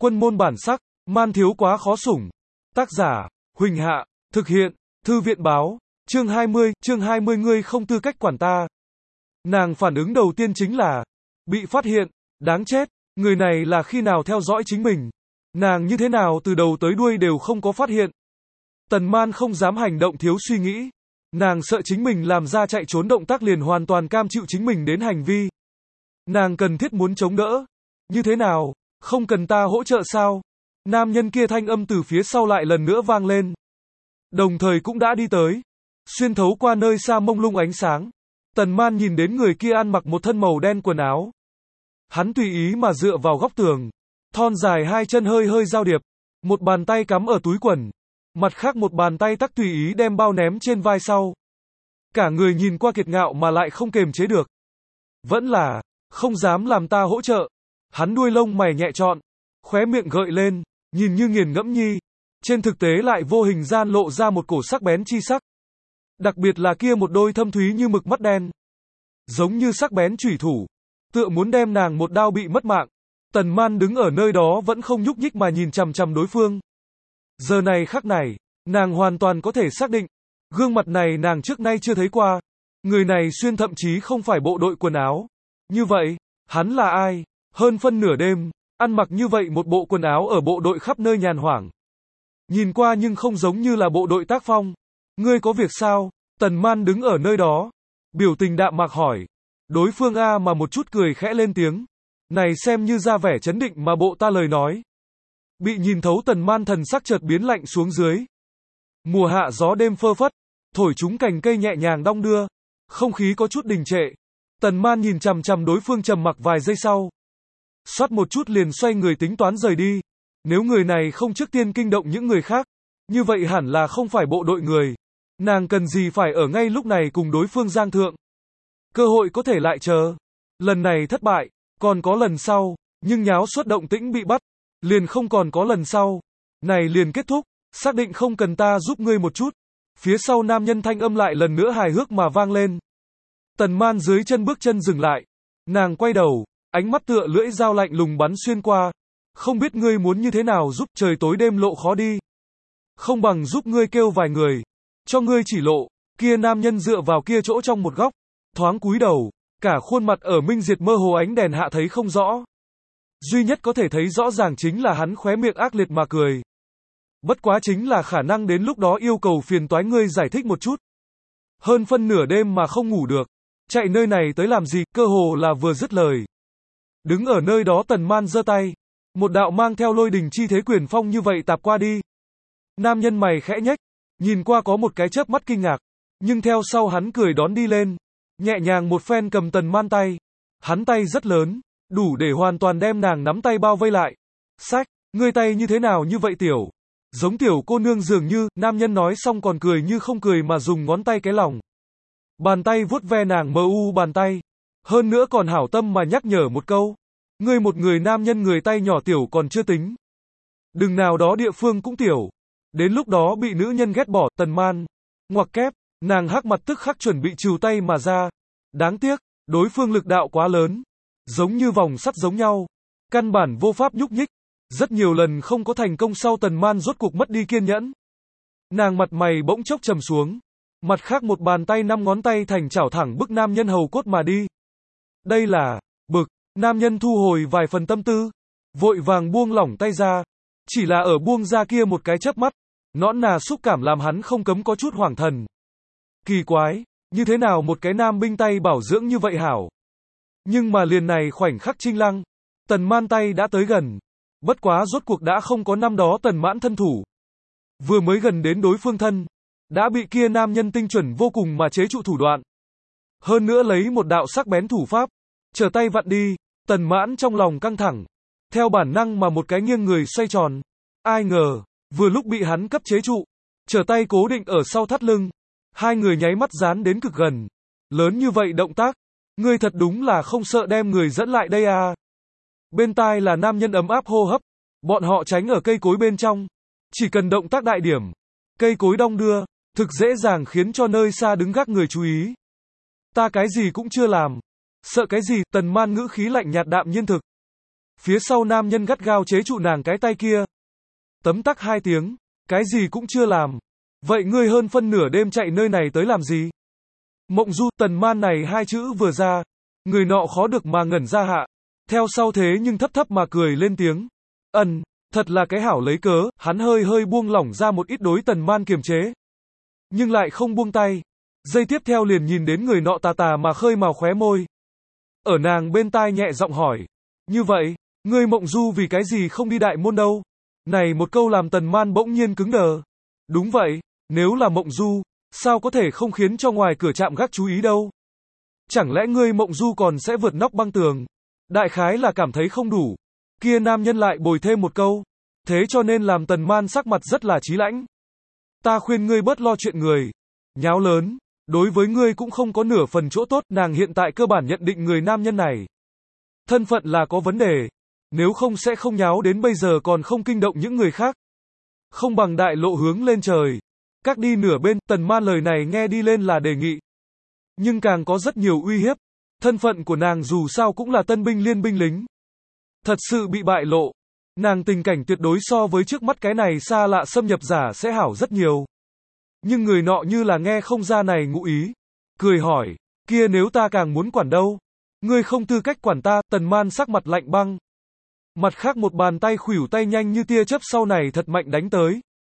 Quân môn bản sắc, man thiếu quá khó sủng. Tác giả, Huỳnh Hạ, thực hiện, Thư viện báo, chương 20 ngươi không tư cách quản ta. Nàng phản ứng đầu tiên chính là, bị phát hiện, đáng chết, người này là khi nào theo dõi chính mình. Nàng như thế nào từ đầu tới đuôi đều không có phát hiện. Tần Man không dám hành động thiếu suy nghĩ. Nàng sợ chính mình làm ra chạy trốn động tác liền hoàn toàn cam chịu chính mình đến hành vi. Nàng cần thiết muốn chống đỡ. Như thế nào, không cần ta hỗ trợ sao? Nam nhân kia thanh âm từ phía sau lại lần nữa vang lên. Đồng thời cũng đã đi tới. Xuyên thấu qua nơi xa mông lung ánh sáng. Tần Man nhìn đến người kia ăn mặc một thân màu đen quần áo. Hắn tùy ý mà dựa vào góc tường. Thon dài hai chân hơi hơi giao điệp. Một bàn tay cắm ở túi quần. Mặt khác một bàn tay tắc tùy ý đem bao ném trên vai sau. Cả người nhìn qua kiệt ngạo mà lại không kềm chế được. Vẫn là, không dám làm ta hỗ trợ. Hắn đuôi lông mày nhẹ trọn. Khóe miệng gợi lên, nhìn như nghiền ngẫm nhi. Trên thực tế lại vô hình gian lộ ra một cổ sắc bén chi sắc. Đặc biệt là kia một đôi thâm thúy như mực mắt đen. Giống như sắc bén chủy thủ. Tựa muốn đem nàng một đao bị mất mạng. Tần Man đứng ở nơi đó vẫn không nhúc nhích mà nhìn chằm chằm đối phương. Giờ này khắc này, nàng hoàn toàn có thể xác định. Gương mặt này nàng trước nay chưa thấy qua. Người này xuyên thậm chí không phải bộ đội quần áo. Như vậy, hắn là ai? Hơn phân nửa đêm, ăn mặc như vậy một bộ quần áo ở bộ đội khắp nơi nhàn hoảng. Nhìn qua nhưng không giống như là bộ đội tác phong. Ngươi có việc sao? Tần Man đứng ở nơi đó. Biểu tình đạm mạc hỏi. Đối phương a mà một chút cười khẽ lên tiếng. Này xem như ra vẻ chấn định mà bộ ta lời nói. Bị nhìn thấu Tần Man thần sắc chợt biến lạnh xuống dưới. Mùa hạ gió đêm phơ phất. Thổi chúng cành cây nhẹ nhàng đong đưa. Không khí có chút đình trệ. Tần Man nhìn chằm chằm đối phương trầm mặc vài giây sau. Xoát một chút liền xoay người tính toán rời đi. Nếu người này không trước tiên kinh động những người khác, như vậy hẳn là không phải bộ đội người. Nàng cần gì phải ở ngay lúc này cùng đối phương giang thượng. Cơ hội có thể lại chờ. Lần này thất bại, còn có lần sau, nhưng nháo suốt động tĩnh bị bắt, liền không còn có lần sau. Này liền kết thúc, xác định không cần ta giúp ngươi một chút. Phía sau nam nhân thanh âm lại lần nữa hài hước mà vang lên. Tần Man dưới chân bước chân dừng lại. Nàng quay đầu, ánh mắt tựa lưỡi dao lạnh lùng bắn xuyên qua. Không biết ngươi muốn như thế nào giúp, trời tối đêm lộ khó đi. Không bằng giúp ngươi kêu vài người. Cho ngươi chỉ lộ. Kia nam nhân dựa vào kia chỗ trong một góc. Thoáng cúi đầu. Cả khuôn mặt ở minh diệt mơ hồ ánh đèn hạ thấy không rõ. Duy nhất có thể thấy rõ ràng chính là hắn khóe miệng ác liệt mà cười. Bất quá chính là khả năng đến lúc đó yêu cầu phiền toái ngươi giải thích một chút. Hơn phân nửa đêm mà không ngủ được. Chạy nơi này tới làm gì, cơ hồ là vừa dứt lời. Đứng ở nơi đó Tần Man giơ tay. Một đạo mang theo lôi đình chi thế quyền phong như vậy tạp qua đi. Nam nhân mày khẽ nhếch, nhìn qua có một cái chớp mắt kinh ngạc, nhưng theo sau hắn cười đón đi lên, nhẹ nhàng một phen cầm Tần Man tay. Hắn tay rất lớn, đủ để hoàn toàn đem nàng nắm tay bao vây lại. Sách, ngươi tay như thế nào như vậy tiểu? Giống tiểu cô nương dường như, nam nhân nói xong còn cười như không cười mà dùng ngón tay cái lòng. Bàn tay vuốt ve nàng mờ u bàn tay. Hơn nữa còn hảo tâm mà nhắc nhở một câu. Ngươi một người nam nhân người tay nhỏ tiểu còn chưa tính. Đừng nào đó địa phương cũng tiểu. Đến lúc đó bị nữ nhân ghét bỏ, Tần Man. Ngoặc kép, nàng hắc mặt tức khắc chuẩn bị trừ tay mà ra. Đáng tiếc, đối phương lực đạo quá lớn. Giống như vòng sắt giống nhau. Căn bản vô pháp nhúc nhích. Rất nhiều lần không có thành công sau Tần Man rốt cuộc mất đi kiên nhẫn. Nàng mặt mày bỗng chốc trầm xuống. Mặt khác một bàn tay 5 ngón tay thành chảo thẳng bức nam nhân hầu cốt mà đi. Đây là, bực, nam nhân thu hồi vài phần tâm tư. Vội vàng buông lỏng tay ra. Chỉ là ở buông ra kia một cái chớp mắt. Nõn nà xúc cảm làm hắn không cấm có chút hoảng thần. Kỳ quái, như thế nào một cái nam binh tay bảo dưỡng như vậy hảo. Nhưng mà liền này khoảnh khắc trinh lăng. Tần Man tay đã tới gần. Bất quá rốt cuộc đã không có năm đó Tần Mãn thân thủ. Vừa mới gần đến đối phương thân. Đã bị kia nam nhân tinh chuẩn vô cùng mà chế trụ thủ đoạn. Hơn nữa lấy một đạo sắc bén thủ pháp. Trở tay vặn đi. Tần Mãn trong lòng căng thẳng. Theo bản năng mà một cái nghiêng người xoay tròn. Ai ngờ, vừa lúc bị hắn cấp chế trụ. Trở tay cố định ở sau thắt lưng. Hai người nháy mắt dán đến cực gần. Lớn như vậy động tác. Ngươi thật đúng là không sợ đem người dẫn lại đây à. Bên tai là nam nhân ấm áp hô hấp. Bọn họ tránh ở cây cối bên trong. Chỉ cần động tác đại điểm. Cây cối đong đưa. Thực dễ dàng khiến cho nơi xa đứng gác người chú ý. Ta cái gì cũng chưa làm. Sợ cái gì, Tần Man ngữ khí lạnh nhạt đạm nhiên thực. Phía sau nam nhân gắt gao chế trụ nàng cái tay kia. Tấm tắc 2 tiếng, cái gì cũng chưa làm. Vậy ngươi hơn phân nửa đêm chạy nơi này tới làm gì? Mộng Du, Tần Man này 2 chữ vừa ra, người nọ khó được mà ngẩn ra hạ. Theo sau thế nhưng thấp thấp mà cười lên tiếng. Thật là cái hảo lấy cớ, hắn hơi hơi buông lỏng ra một ít đối Tần Man kiềm chế. Nhưng lại không buông tay. Giây tiếp theo liền nhìn đến người nọ tà tà mà khơi mào khóe môi. Ở nàng bên tai nhẹ giọng hỏi. Như vậy, ngươi Mộng Du vì cái gì không đi đại môn đâu? Này một câu làm Tần Man bỗng nhiên cứng đờ. Đúng vậy, nếu là Mộng Du, sao có thể không khiến cho ngoài cửa trạm gác chú ý đâu? Chẳng lẽ ngươi Mộng Du còn sẽ vượt nóc băng tường? Đại khái là cảm thấy không đủ. Kia nam nhân lại bồi thêm một câu. Thế cho nên làm Tần Man sắc mặt rất là chí lãnh. Ta khuyên ngươi bớt lo chuyện người. Nháo lớn, đối với ngươi cũng không có nửa phần chỗ tốt. Nàng hiện tại cơ bản nhận định người nam nhân này thân phận là có vấn đề. Nếu không sẽ không nháo đến bây giờ còn không kinh động những người khác. Không bằng đại lộ hướng lên trời. Các đi nửa bên, Tần Man lời này nghe đi lên là đề nghị. Nhưng càng có rất nhiều uy hiếp. Thân phận của nàng dù sao cũng là tân binh liên binh lính. Thật sự bị bại lộ. Nàng tình cảnh tuyệt đối so với trước mắt cái này xa lạ xâm nhập giả sẽ hảo rất nhiều. Nhưng người nọ như là nghe không ra này ngụ ý. Cười hỏi, kia nếu ta càng muốn quản đâu? Ngươi không tư cách quản ta. Tần Man sắc mặt lạnh băng. Mặt khác một bàn tay khuỷu tay nhanh như tia chớp sau này thật mạnh đánh tới.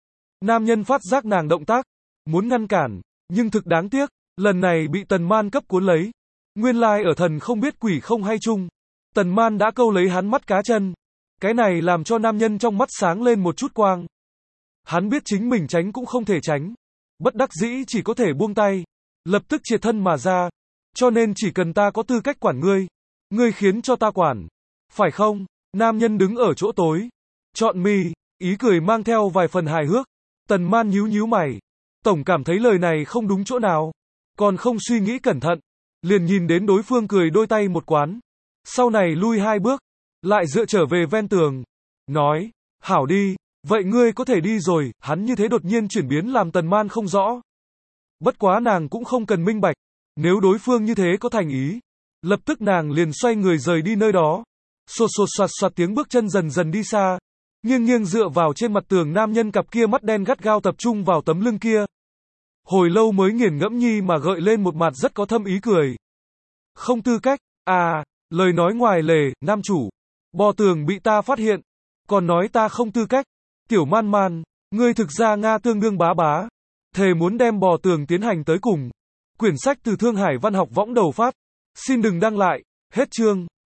Nam nhân phát giác nàng động tác, muốn ngăn cản, nhưng thực đáng tiếc, lần này bị Tần Man cấp cuốn lấy. Nguyên lai ở thần không biết quỷ không hay chung. Tần Man đã câu lấy hắn mắt cá chân. Cái này làm cho nam nhân trong mắt sáng lên một chút quang. Hắn biết chính mình tránh cũng không thể tránh. Bất đắc dĩ chỉ có thể buông tay. Lập tức triệt thân mà ra. Cho nên chỉ cần ta có tư cách quản ngươi. Ngươi khiến cho ta quản. Phải không? Nam nhân đứng ở chỗ tối. Chọn mi, ý cười mang theo vài phần hài hước. Tần Man nhíu nhíu mày. Tổng cảm thấy lời này không đúng chỗ nào. Còn không suy nghĩ cẩn thận. Liền nhìn đến đối phương cười đôi tay một quán. Sau này lui 2 bước. Lại dựa trở về ven tường. Nói, hảo đi, vậy ngươi có thể đi rồi. Hắn như thế đột nhiên chuyển biến làm Tần Man không rõ. Bất quá nàng cũng không cần minh bạch. Nếu đối phương như thế có thành ý. Lập tức nàng liền xoay người rời đi nơi đó. Xột xột xoạt xoạt tiếng bước chân dần dần đi xa. Nghiêng nghiêng dựa vào trên mặt tường nam nhân cặp kia mắt đen gắt gao tập trung vào tấm lưng kia. Hồi lâu mới nghiền ngẫm nhi mà gợi lên một mặt rất có thâm ý cười. Không tư cách, lời nói ngoài lề, nam chủ. Bò tường bị ta phát hiện. Còn nói ta không tư cách. Tiểu Man Man, ngươi thực ra Nga tương đương bá bá. Thề muốn đem bò tường tiến hành tới cùng. Quyển sách từ Thương Hải Văn học võng đầu phát. Xin đừng đăng lại, hết chương.